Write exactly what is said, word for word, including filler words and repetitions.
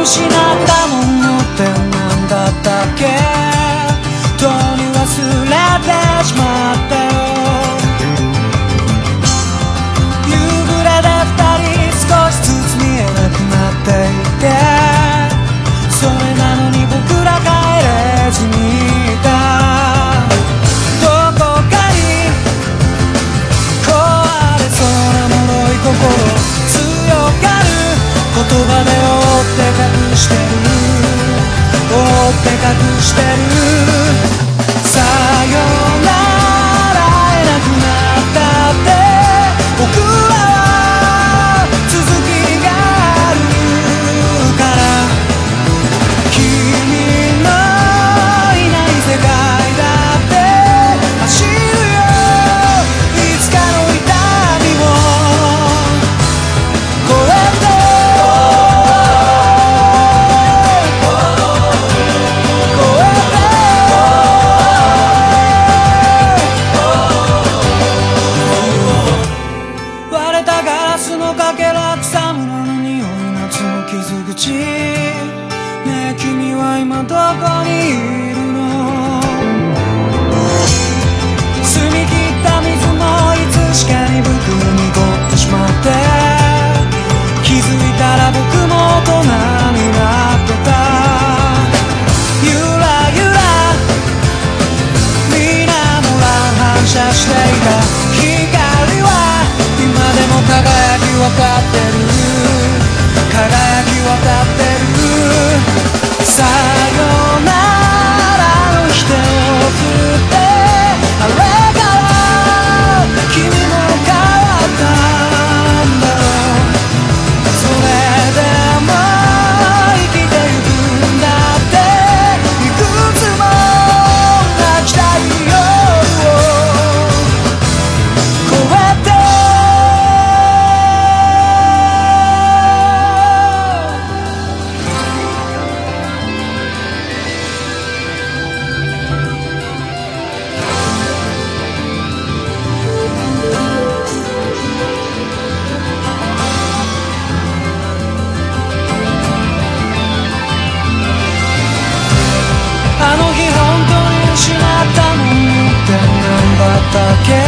失ったものって何だったっけ、とに忘れてしまったよ。夕暮れで二人少しずつ見えなくなっていて、それなのに僕ら帰れずにいた。どこかに壊れそうな脆い心、強がる言葉で覆って隠してる、覆って隠してる。さよなら会えなくなったって僕は続きがあるから、君のいない世界だって走るよ、いつかの痛みも越えて。割れたガラスのかけら、草むらの匂い、夏の傷口。ねえ君は今どこにいるの。澄み切った水もいつしかに僕に濁ってしまって、気づいたら僕も大人になってた。ゆらゆら水面乱反射していた光は今でも輝き渡ってる、輝き渡ってる。さよならの否定を送って、あれから君も変わったんだろう。それでも生きてゆくんだって、いくつも泣きたい夜を越えて。あの日本当に失ったものって何だったっけ、